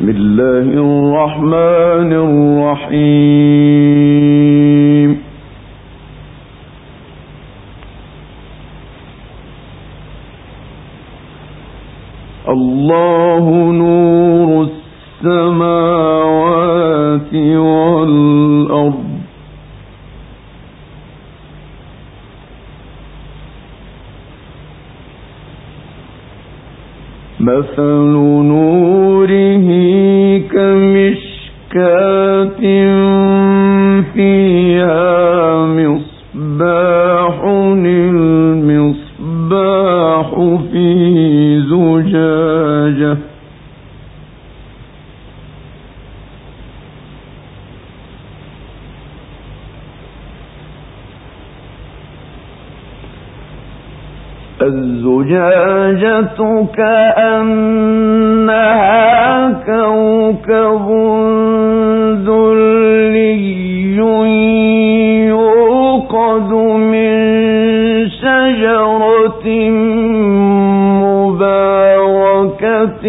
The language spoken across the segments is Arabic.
بسم الله الرحمن الرحيم. الله نور السماوات والأرض مثل نوره كمشكاة فيها مصباح المصباح في زجاجة الزجاجة كأنها كوكب دري يوقد من شجرة مباركة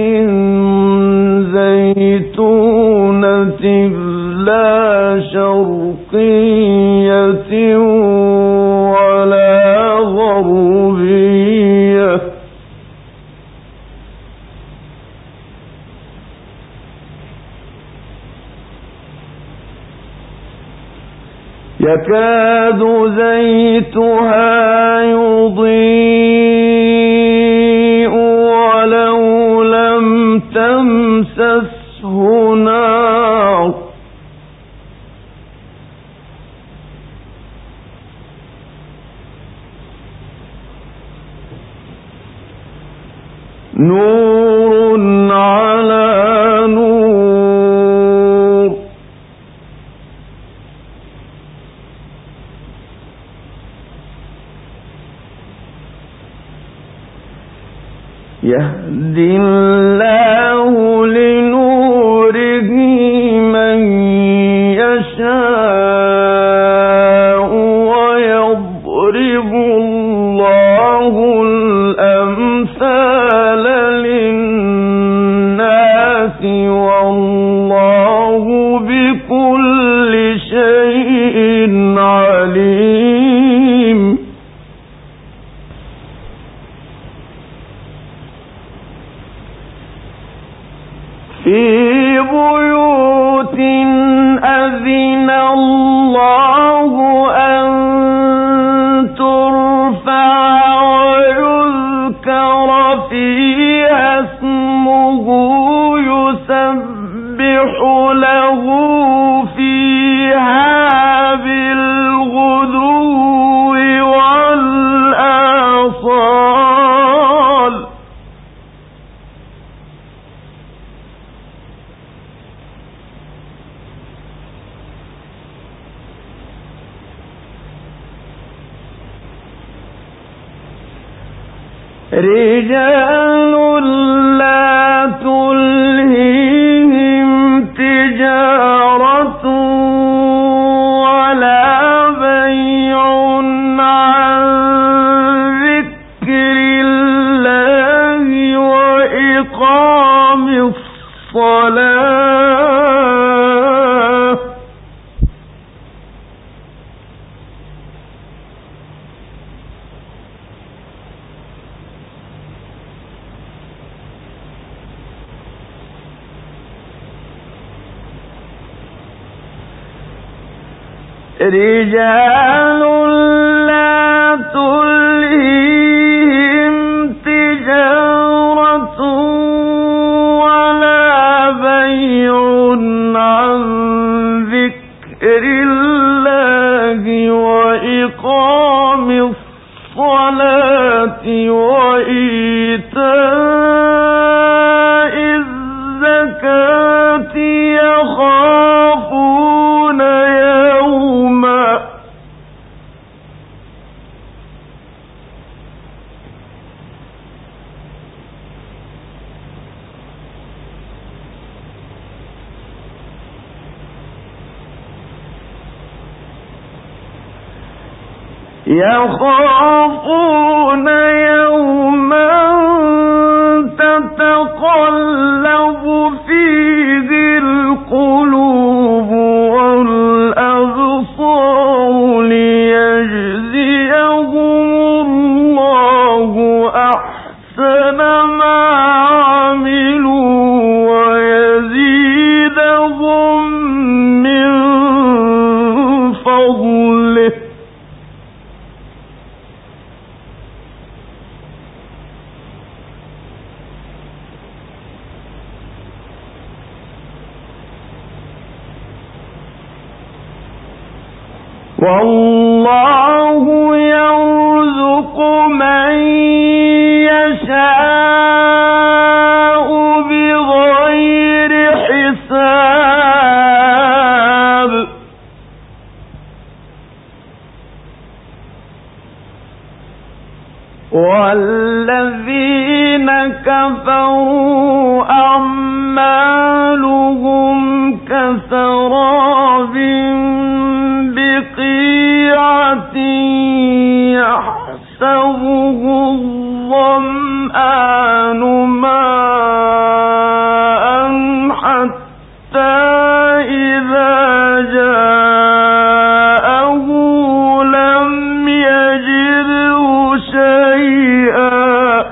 زيتونة لا شرقية ولا غربية يكاد زيتها يضيء ولو لم تمسسه نار نور على نور يهدي الله لنوره من يشاء ويضرب الله الأمثال للناس والله بكل شيء عليم. في بيوت أذن الله أن ترفع ويذكر فيها اسمه يسبح له فيها بالغدو والآصال رجال لا تلهيهم تجارة ولا بيع عن ذكر الله وإقام الصلاة رجال لا تلهيهم تجارة ولا بيع عن ذكر الله وإقام الصلاة وإيتاء الزكاة يخافون يوما يخافون يوما تتقلب فيه أحسن ما عملوا ويزيدهم من فضله والله يرزق من يشاء بغير حساب والذين كفروا أعمالهم كسراب بقيعة يحسبه الظمآن ماء حتى إذا جاءه لم يجده شيئا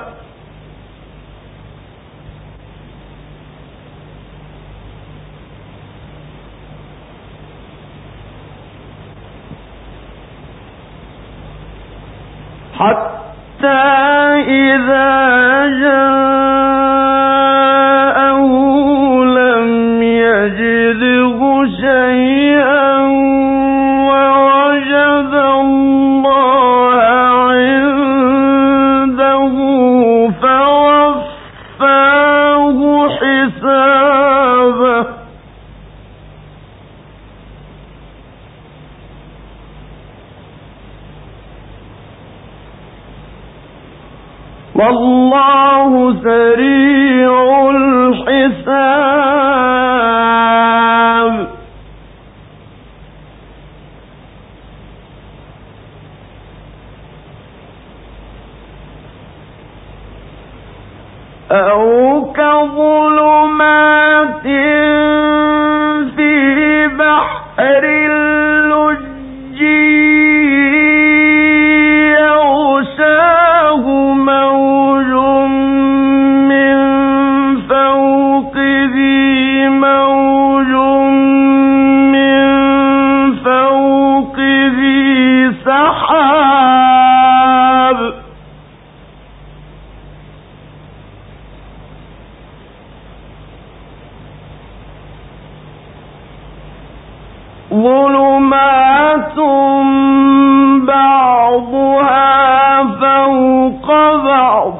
ووجد الله عنده فوفاه حسابه والله سريع الحساب أو كظلمات في بحر اللجي يغشاه موج من فوقه موج من فوقه سحاب ظلمات بعضها فوق بعض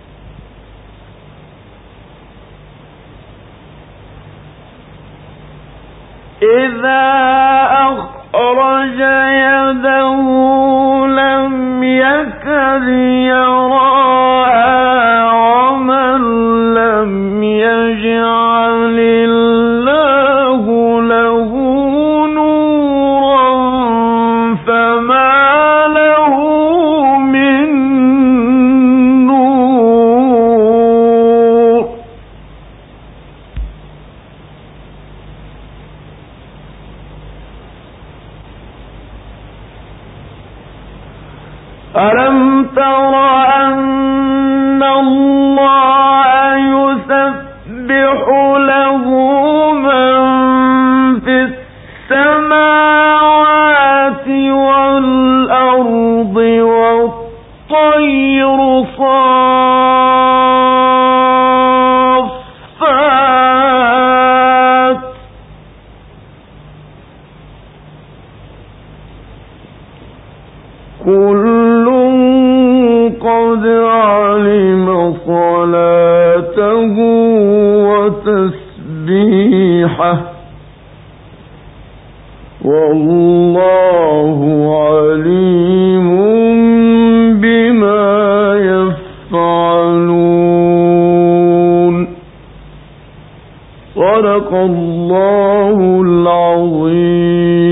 إذا أخرج يده لم يكد يراها ومن لم يجعل الله له نورا فما له من نور ألم تر أن الله يسبح له من في السماوات والأرض والطير صافات كل قد علم صلاته وتسبيحه والله عليم بما يفعلون صدق الله العظيم.